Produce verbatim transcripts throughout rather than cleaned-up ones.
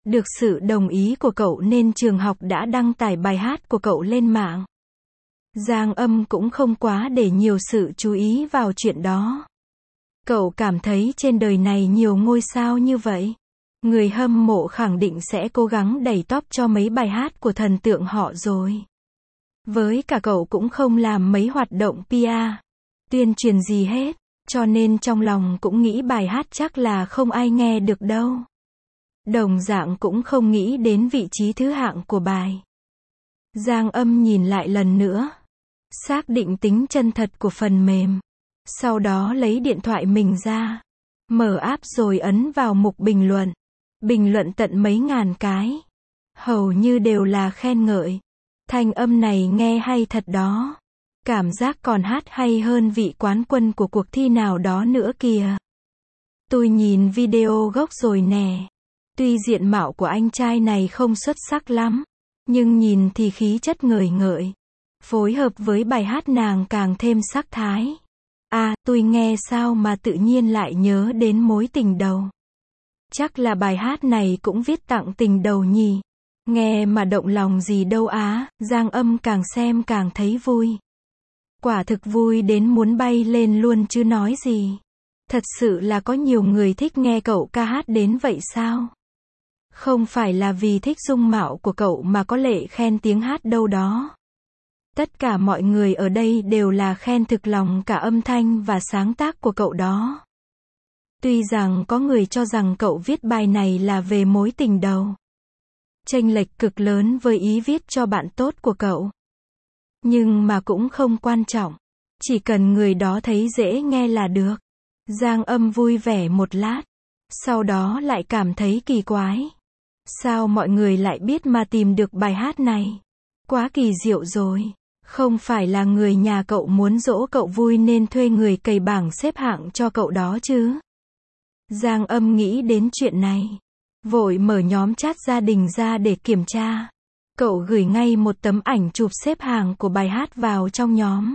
Được sự đồng ý của cậu nên trường học đã đăng tải bài hát của cậu lên mạng. Giang Âm cũng không quá để nhiều sự chú ý vào chuyện đó. Cậu cảm thấy trên đời này nhiều ngôi sao như vậy. Người hâm mộ khẳng định sẽ cố gắng đẩy top cho mấy bài hát của thần tượng họ rồi. Với cả cậu cũng không làm mấy hoạt động pê e, tuyên truyền gì hết, cho nên trong lòng cũng nghĩ bài hát chắc là không ai nghe được đâu. Đồng dạng cũng không nghĩ đến vị trí thứ hạng của bài. Giang Âm nhìn lại lần nữa, xác định tính chân thật của phần mềm. Sau đó lấy điện thoại mình ra, mở app rồi ấn vào mục bình luận. Bình luận tận mấy ngàn cái. Hầu như đều là khen ngợi. Thanh âm này nghe hay thật đó. Cảm giác còn hát hay hơn vị quán quân của cuộc thi nào đó nữa kìa. Tôi nhìn video gốc rồi nè. Tuy diện mạo của anh trai này không xuất sắc lắm, nhưng nhìn thì khí chất ngời ngợi. Phối hợp với bài hát nàng càng thêm sắc thái. À, tôi nghe sao mà tự nhiên lại nhớ đến mối tình đầu. Chắc là bài hát này cũng viết tặng tình đầu nhỉ. Nghe mà động lòng gì đâu á, Giang Âm càng xem càng thấy vui. Quả thực vui đến muốn bay lên luôn chứ nói gì. Thật sự là có nhiều người thích nghe cậu ca hát đến vậy sao? Không phải là vì thích dung mạo của cậu mà có lệ khen tiếng hát đâu đó. Tất cả mọi người ở đây đều là khen thực lòng cả âm thanh và sáng tác của cậu đó. Tuy rằng có người cho rằng cậu viết bài này là về mối tình đầu. Chênh lệch cực lớn với ý viết cho bạn tốt của cậu. Nhưng mà cũng không quan trọng. Chỉ cần người đó thấy dễ nghe là được. Giang Âm vui vẻ một lát. Sau đó lại cảm thấy kỳ quái. Sao mọi người lại biết mà tìm được bài hát này? Quá kỳ diệu rồi. Không phải là người nhà cậu muốn dỗ cậu vui nên thuê người cày bảng xếp hạng cho cậu đó chứ? Giang Âm nghĩ đến chuyện này. Vội mở nhóm chat gia đình ra để kiểm tra. Cậu gửi ngay một tấm ảnh chụp xếp hàng của bài hát vào trong nhóm.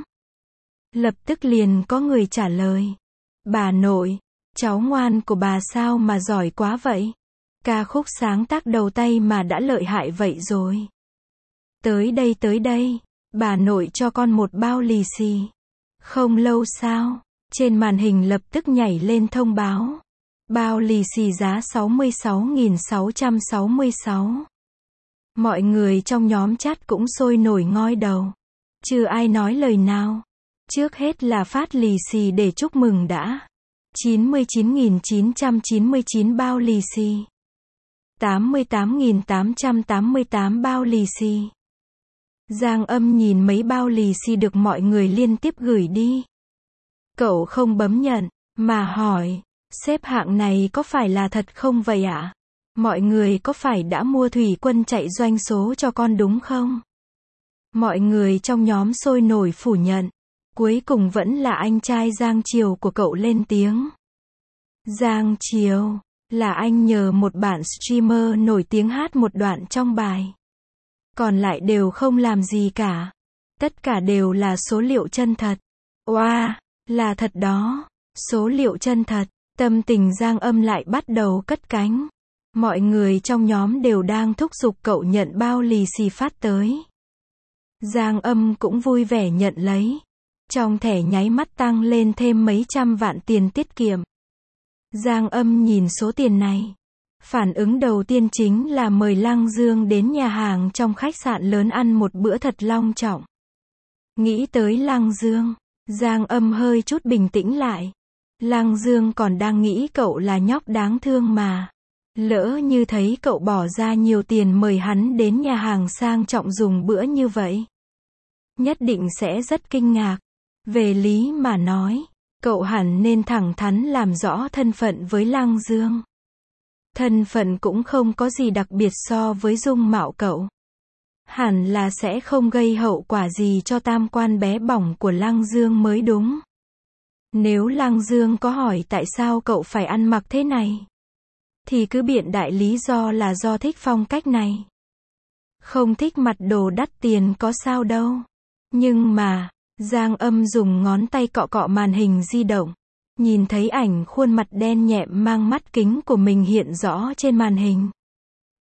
Lập tức liền có người trả lời. Bà nội, cháu ngoan của bà sao mà giỏi quá vậy? Ca khúc sáng tác đầu tay mà đã lợi hại vậy rồi. Tới đây tới đây, bà nội cho con một bao lì xì. Không lâu sau, trên màn hình lập tức nhảy lên thông báo. Bao lì xì giá sáu mươi sáu nghìn sáu trăm sáu mươi sáu. Mọi người trong nhóm chat cũng sôi nổi ngoi đầu. Chưa ai nói lời nào. Trước hết là phát lì xì để chúc mừng đã. chín mươi chín nghìn chín trăm chín mươi chín bao lì xì. tám mươi tám nghìn tám trăm tám mươi tám bao lì xì. Giang Âm nhìn mấy bao lì xì được mọi người liên tiếp gửi đi. Cậu không bấm nhận, mà hỏi. Xếp hạng này có phải là thật không vậy ạ? Mọi người có phải đã mua thủy quân chạy doanh số cho con đúng không? Mọi người trong nhóm sôi nổi phủ nhận. Cuối cùng vẫn là anh trai Giang Triều của cậu lên tiếng. Giang Triều, là anh nhờ một bạn streamer nổi tiếng hát một đoạn trong bài. Còn lại đều không làm gì cả. Tất cả đều là số liệu chân thật. Oa, wow, là thật đó. Số liệu chân thật. Tâm tình Giang Âm lại bắt đầu cất cánh. Mọi người trong nhóm đều đang thúc giục cậu nhận bao lì xì phát tới. Giang Âm cũng vui vẻ nhận lấy. Trong thẻ nháy mắt tăng lên thêm mấy trăm vạn tiền tiết kiệm. Giang Âm nhìn số tiền này. Phản ứng đầu tiên chính là mời Lăng Dương đến nhà hàng trong khách sạn lớn ăn một bữa thật long trọng. Nghĩ tới Lăng Dương, Giang Âm hơi chút bình tĩnh lại. Lăng Dương còn đang nghĩ cậu là nhóc đáng thương mà. Lỡ như thấy cậu bỏ ra nhiều tiền mời hắn đến nhà hàng sang trọng dùng bữa như vậy, nhất định sẽ rất kinh ngạc. Về lý mà nói, cậu hẳn nên thẳng thắn làm rõ thân phận với Lăng Dương. Thân phận cũng không có gì đặc biệt so với dung mạo cậu. Hẳn là sẽ không gây hậu quả gì cho tam quan bé bỏng của Lăng Dương mới đúng. Nếu Lăng Dương có hỏi tại sao cậu phải ăn mặc thế này, thì cứ biện đại lý do là do thích phong cách này. Không thích mặc đồ đắt tiền có sao đâu. Nhưng mà, Giang Âm dùng ngón tay cọ cọ màn hình di động. Nhìn thấy ảnh khuôn mặt đen nhẹm mang mắt kính của mình hiện rõ trên màn hình.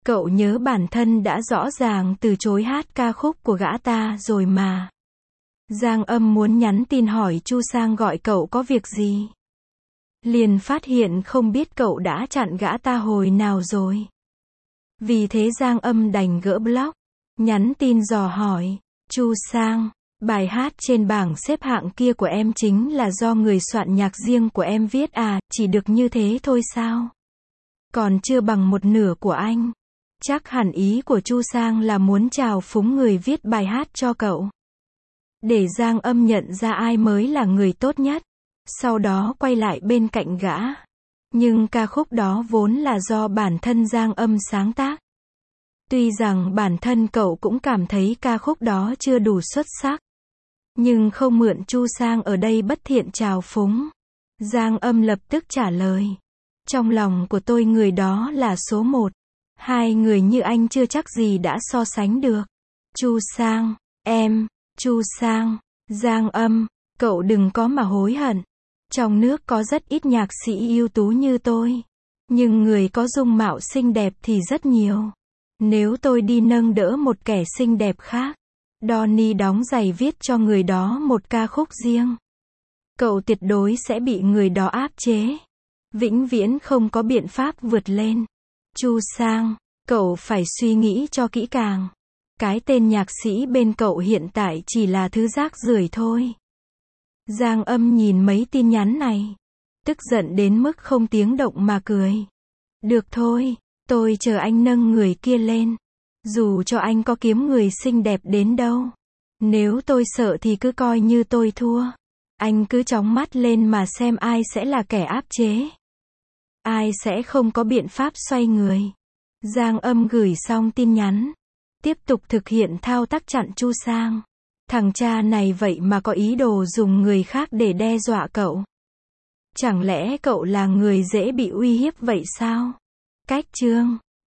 Cậu nhớ bản thân đã rõ ràng từ chối hát ca khúc của gã ta rồi mà. Giang Âm muốn nhắn tin hỏi Chu Sang gọi cậu có việc gì. Liền phát hiện không biết cậu đã chặn gã ta hồi nào rồi. Vì thế Giang Âm đành gỡ block, nhắn tin dò hỏi, Chu Sang, bài hát trên bảng xếp hạng kia của em chính là do người soạn nhạc riêng của em viết à, chỉ được như thế thôi sao? Còn chưa bằng một nửa của anh. Chắc hẳn ý của Chu Sang là muốn chào phúng người viết bài hát cho cậu. Để Giang Âm nhận ra ai mới là người tốt nhất. Sau đó quay lại bên cạnh gã. Nhưng ca khúc đó vốn là do bản thân Giang Âm sáng tác. Tuy rằng bản thân cậu cũng cảm thấy ca khúc đó chưa đủ xuất sắc. Nhưng không mượn Chu Sang ở đây bất thiện trào phúng. Giang Âm lập tức trả lời. Trong lòng của tôi người đó là số một. Hai người như anh chưa chắc gì đã so sánh được. Chu Sang, em, Chu Sang, Giang Âm, cậu đừng có mà hối hận. Trong nước có rất ít nhạc sĩ ưu tú như tôi. Nhưng người có dung mạo xinh đẹp thì rất nhiều. Nếu tôi đi nâng đỡ một kẻ xinh đẹp khác, Donny đóng giày viết cho người đó một ca khúc riêng, cậu tuyệt đối sẽ bị người đó áp chế. Vĩnh viễn không có biện pháp vượt lên. Chu Sang, cậu phải suy nghĩ cho kỹ càng. Cái tên nhạc sĩ bên cậu hiện tại chỉ là thứ rác rưởi thôi. Giang Âm nhìn mấy tin nhắn này, tức giận đến mức không tiếng động mà cười. Được thôi, tôi chờ anh nâng người kia lên. Dù cho anh có kiếm người xinh đẹp đến đâu. Nếu tôi sợ thì cứ coi như tôi thua. Anh cứ chóng mắt lên mà xem ai sẽ là kẻ áp chế. Ai sẽ không có biện pháp xoay người. Giang Âm gửi xong tin nhắn, tiếp tục thực hiện thao tác chặn Chu Sang. Thằng cha này vậy mà có ý đồ dùng người khác để đe dọa cậu. Chẳng lẽ cậu là người dễ bị uy hiếp vậy sao? Cách chương